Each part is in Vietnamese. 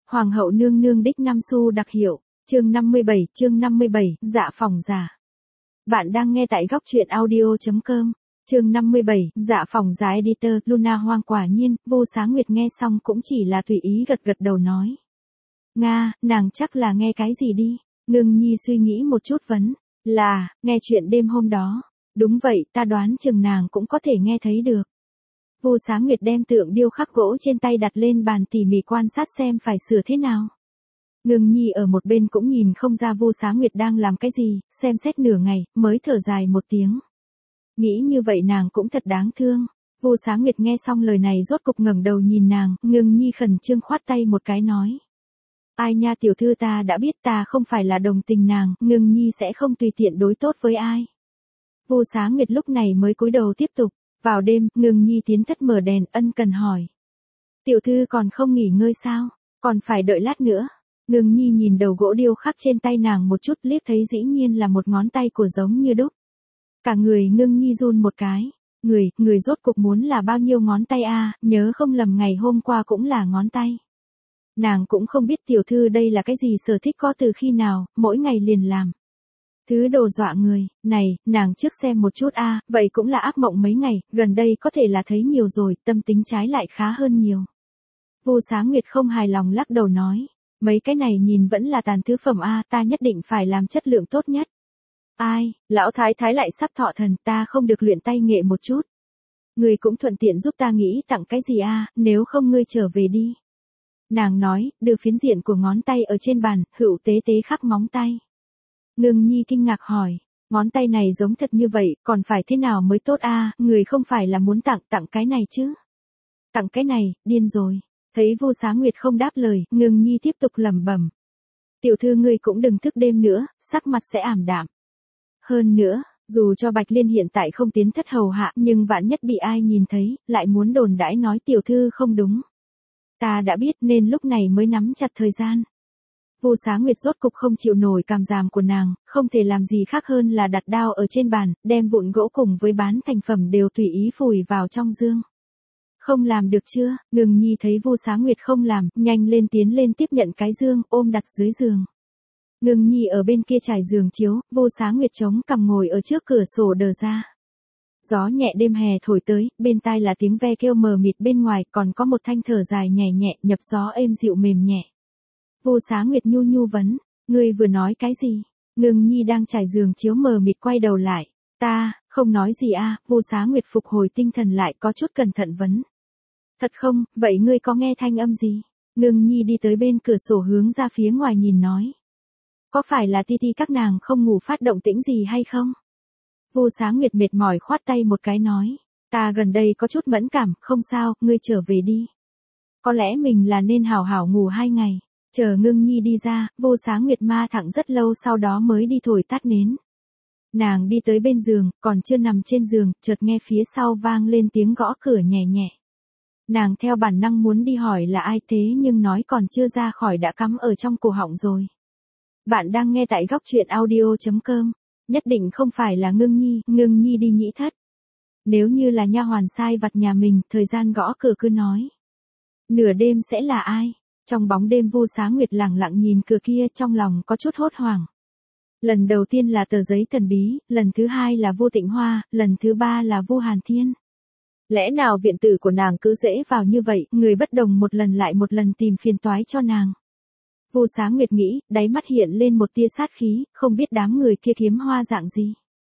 Hoàng hậu nương nương đích 5 xu đặc hiệu, chương 57, dạ phòng giả. Bạn đang nghe tại góc truyện audio.com, chương 57, dạ phòng giả editor, Luna Hoang. Quả nhiên, Vô Sáng Nguyệt nghe xong cũng chỉ là tùy ý gật gật đầu nói. Nga, nàng chắc là nghe cái gì đi, Ngưng Nhi suy nghĩ một chút vấn, là, nghe chuyện đêm hôm đó. Đúng vậy, ta đoán chừng nàng cũng có thể nghe thấy được. Vô Sáng Nguyệt đem tượng điêu khắc gỗ trên tay đặt lên bàn tỉ mỉ quan sát xem phải sửa thế nào. Ngưng Nhi ở một bên cũng nhìn không ra Vô Sáng Nguyệt đang làm cái gì, xem xét nửa ngày, mới thở dài một tiếng. Nghĩ như vậy nàng cũng thật đáng thương. Vô Sáng Nguyệt nghe xong lời này rốt cục ngẩng đầu nhìn nàng, Ngưng Nhi khẩn trương khoát tay một cái nói. Ai nha tiểu thư, ta đã biết, ta không phải là đồng tình nàng, Ngưng Nhi sẽ không tùy tiện đối tốt với ai. Vô Sáng Nguyệt lúc này mới cúi đầu tiếp tục. Vào đêm, Ngưng Nhi tiến thất mở đèn, ân cần hỏi. Tiểu thư còn không nghỉ ngơi sao? Còn phải đợi lát nữa. Ngưng Nhi nhìn đầu gỗ điêu khắc trên tay nàng một chút, liếc thấy dĩ nhiên là một ngón tay của giống như đúc. Cả người Ngưng Nhi run một cái. Người rốt cục muốn là bao nhiêu ngón tay a? Nhớ không lầm ngày hôm qua cũng là ngón tay. Nàng cũng không biết tiểu thư đây là cái gì sở thích có từ khi nào, mỗi ngày liền làm. Thứ đồ dọa người, này, nàng trước xem một chút a, vậy cũng là ác mộng mấy ngày, gần đây có thể là thấy nhiều rồi, tâm tính trái lại khá hơn nhiều. Vô Sáng Nguyệt không hài lòng lắc đầu nói, mấy cái này nhìn vẫn là tàn thứ phẩm a, ta nhất định phải làm chất lượng tốt nhất. Ai, lão thái thái lại sắp thọ thần, ta không được luyện tay nghệ một chút. Ngươi cũng thuận tiện giúp ta nghĩ tặng cái gì a, nếu không ngươi trở về đi. Nàng nói, đưa phiến diện của ngón tay ở trên bàn, hữu tế tế khắc móng tay. Ngưng Nhi kinh ngạc hỏi, ngón tay này giống thật như vậy, còn phải thế nào mới tốt a? Người không phải là muốn tặng cái này chứ? Tặng cái này, điên rồi. Thấy Vô Sáng Nguyệt không đáp lời, Ngưng Nhi tiếp tục lẩm bẩm. Tiểu thư ngươi cũng đừng thức đêm nữa, sắc mặt sẽ ảm đạm. Hơn nữa, dù cho Bạch Liên hiện tại không tiến thất hầu hạ, nhưng vạn nhất bị ai nhìn thấy, lại muốn đồn đãi nói tiểu thư không đúng. Ta đã biết nên lúc này mới nắm chặt thời gian. Vô Sáng Nguyệt rốt cục không chịu nổi cảm giảm của nàng, không thể làm gì khác hơn là đặt đao ở trên bàn, đem vụn gỗ cùng với bán thành phẩm đều tùy ý phủi vào trong dương. Không làm được chưa? Ngưng Nhi thấy Vô Sáng Nguyệt không làm, nhanh lên tiến lên tiếp nhận cái dương, ôm đặt dưới giường. Ngưng Nhi ở bên kia trải giường chiếu, Vô Sáng Nguyệt chống cằm ngồi ở trước cửa sổ đờ ra. Gió nhẹ đêm hè thổi tới, bên tai là tiếng ve kêu mờ mịt bên ngoài, còn có một thanh thở dài nhẹ nhẹ, nhập gió êm dịu mềm nhẹ. Vô Sáng Nguyệt nhu nhu vấn, ngươi vừa nói cái gì? Ngưng Nhi đang trải giường chiếu mờ mịt quay đầu lại, ta, không nói gì a. Vô Sáng Nguyệt phục hồi tinh thần lại có chút cẩn thận vấn. Thật không, vậy ngươi có nghe thanh âm gì? Ngưng Nhi đi tới bên cửa sổ hướng ra phía ngoài nhìn nói. Có phải là Ti Ti các nàng không ngủ phát động tĩnh gì hay không? Vô Sáng Nguyệt mệt mỏi khoát tay một cái nói, ta gần đây có chút mẫn cảm, không sao, ngươi trở về đi. Có lẽ mình là nên hảo hảo ngủ 2 ngày. Chờ Ngưng Nhi đi ra, Vô Sáng Nguyệt ma thẳng rất lâu sau đó mới đi thổi tắt nến. Nàng đi tới bên giường, còn chưa nằm trên giường, chợt nghe phía sau vang lên tiếng gõ cửa nhẹ nhẹ. Nàng theo bản năng muốn đi hỏi là ai thế nhưng nói còn chưa ra khỏi đã cắm ở trong cổ họng rồi. Bạn đang nghe tại góc truyện audio.com, nhất định không phải là Ngưng Nhi đi nhĩ thất. Nếu như là nha hoàn sai vặt nhà mình, thời gian gõ cửa cứ nói. Nửa đêm sẽ là ai? Trong bóng đêm Vô Sáng Nguyệt lẳng lặng nhìn cửa kia, trong lòng có chút hốt hoảng. Lần đầu tiên là tờ giấy thần bí, lần thứ hai là Vô Tịnh Hoa, lần thứ ba là Vô Hàn Thiên. Lẽ nào viện tử của nàng cứ dễ vào như vậy, người bất đồng một lần lại một lần tìm phiền toái cho nàng. Vô Sáng Nguyệt nghĩ, đáy mắt hiện lên một tia sát khí, không biết đám người kia kiếm hoa dạng gì.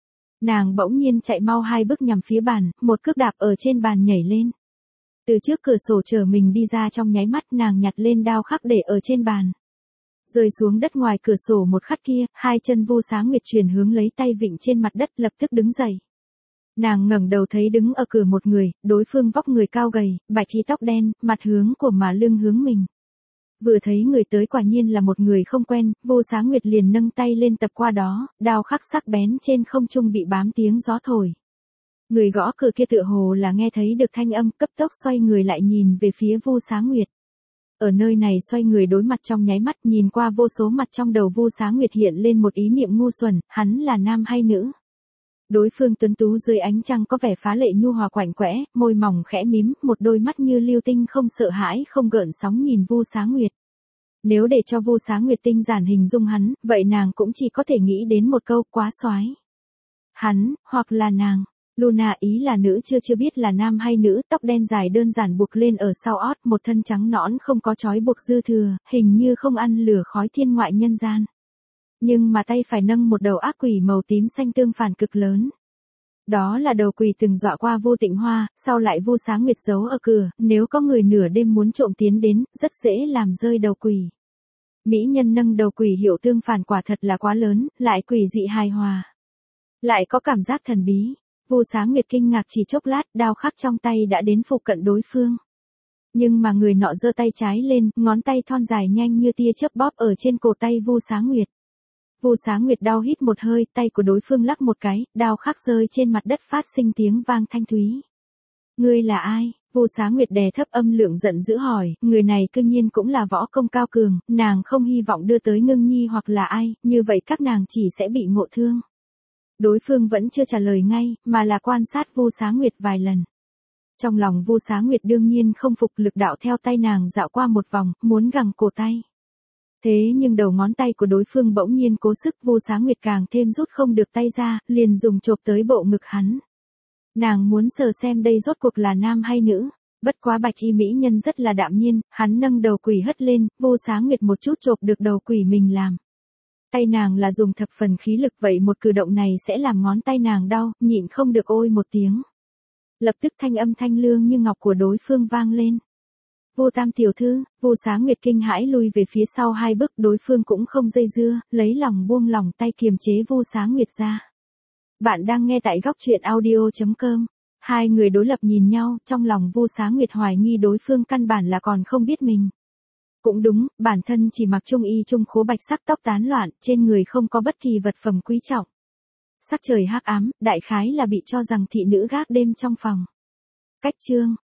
Nàng bỗng nhiên chạy mau 2 bước nhằm phía bàn, một cước đạp ở trên bàn nhảy lên. Từ trước cửa sổ chờ mình đi ra trong nháy mắt, nàng nhặt lên đao khắc để ở trên bàn. Rơi xuống đất ngoài cửa sổ một khắc kia, 2 chân Vô Sáng Nguyệt chuyển hướng lấy tay vịn trên mặt đất, lập tức đứng dậy. Nàng ngẩng đầu thấy đứng ở cửa một người, đối phương vóc người cao gầy, bạch y tóc đen, mặt hướng của mà lưng hướng mình. Vừa thấy người tới quả nhiên là một người không quen, Vô Sáng Nguyệt liền nâng tay lên tập qua đó, đao khắc sắc bén trên không trung bị bám tiếng gió thổi. Người gõ cửa kia tựa hồ là nghe thấy được thanh âm, cấp tốc xoay người lại nhìn về phía Vô Sáng Nguyệt. Ở nơi này xoay người đối mặt trong nháy mắt, nhìn qua vô số mặt trong đầu Vô Sáng Nguyệt hiện lên một ý niệm ngu xuẩn, hắn là nam hay nữ? Đối phương tuấn tú dưới ánh trăng có vẻ phá lệ nhu hòa quạnh quẽ, môi mỏng khẽ mím, một đôi mắt như lưu tinh không sợ hãi không gợn sóng nhìn Vô Sáng Nguyệt. Nếu để cho Vu Xá Nguyệt tinh giản hình dung hắn, vậy nàng cũng chỉ có thể nghĩ đến một câu quá soái. Hắn, hoặc là nàng. Luna ý là nữ chưa biết là nam hay nữ, tóc đen dài đơn giản buộc lên ở sau ót, một thân trắng nõn không có trói buộc dư thừa, hình như không ăn lửa khói thiên ngoại nhân gian. Nhưng mà tay phải nâng một đầu ác quỷ màu tím xanh tương phản cực lớn. Đó là đầu quỷ từng dọa qua Vu Tịnh Hoa, sau lại Vu Xá Nguyệt giấu ở cửa, nếu có người nửa đêm muốn trộm tiến đến, rất dễ làm rơi đầu quỷ. Mỹ nhân nâng đầu quỷ hiệu tương phản quả thật là quá lớn, lại quỷ dị hài hòa. Lại có cảm giác thần bí. Vu Xá Nguyệt kinh ngạc chỉ chốc lát, đao khắc trong tay đã đến phụ cận đối phương. Nhưng mà người nọ giơ tay trái lên, ngón tay thon dài nhanh như tia chớp bóp ở trên cổ tay Vu Xá Nguyệt. Vu Xá Nguyệt đau hít một hơi, tay của đối phương lắc một cái, đao khắc rơi trên mặt đất phát sinh tiếng vang thanh thúy. Ngươi là ai? Vu Xá Nguyệt đè thấp âm lượng giận dữ hỏi, người này cương nhiên cũng là võ công cao cường, nàng không hy vọng đưa tới Ngưng Nhi hoặc là ai, như vậy các nàng chỉ sẽ bị ngộ thương. Đối phương vẫn chưa trả lời ngay, mà là quan sát Vu Xá Nguyệt vài lần. Trong lòng Vu Xá Nguyệt đương nhiên không phục, lực đạo theo tay nàng dạo qua một vòng, muốn gẳng cổ tay. Thế nhưng đầu ngón tay của đối phương bỗng nhiên cố sức, Vu Xá Nguyệt càng thêm rút không được tay ra, liền dùng chộp tới bộ ngực hắn. Nàng muốn sờ xem đây rốt cuộc là nam hay nữ. Bất quá bạch y mỹ nhân rất là đạm nhiên, hắn nâng đầu quỷ hất lên, Vu Xá Nguyệt một chút chộp được đầu quỷ mình làm. Tay nàng là dùng thập phần khí lực, vậy một cử động này sẽ làm ngón tay nàng đau, nhịn không được ôi một tiếng. Lập tức thanh âm thanh lương như ngọc của đối phương vang lên. Vu Tam tiểu thư. Vu Xá Nguyệt kinh hãi lui về phía sau 2 bước, đối phương cũng không dây dưa, lấy lòng buông lòng tay kiềm chế Vu Xá Nguyệt ra. Bạn đang nghe tại góc truyện audio.com. Hai người đối lập nhìn nhau, trong lòng Vu Xá Nguyệt hoài nghi đối phương căn bản là còn không biết mình. Cũng đúng, bản thân chỉ mặc trung y trung khố bạch sắc, tóc tán loạn, trên người không có bất kỳ vật phẩm quý trọng. Sắc trời hắc ám, đại khái là bị cho rằng thị nữ gác đêm trong phòng. Cách chương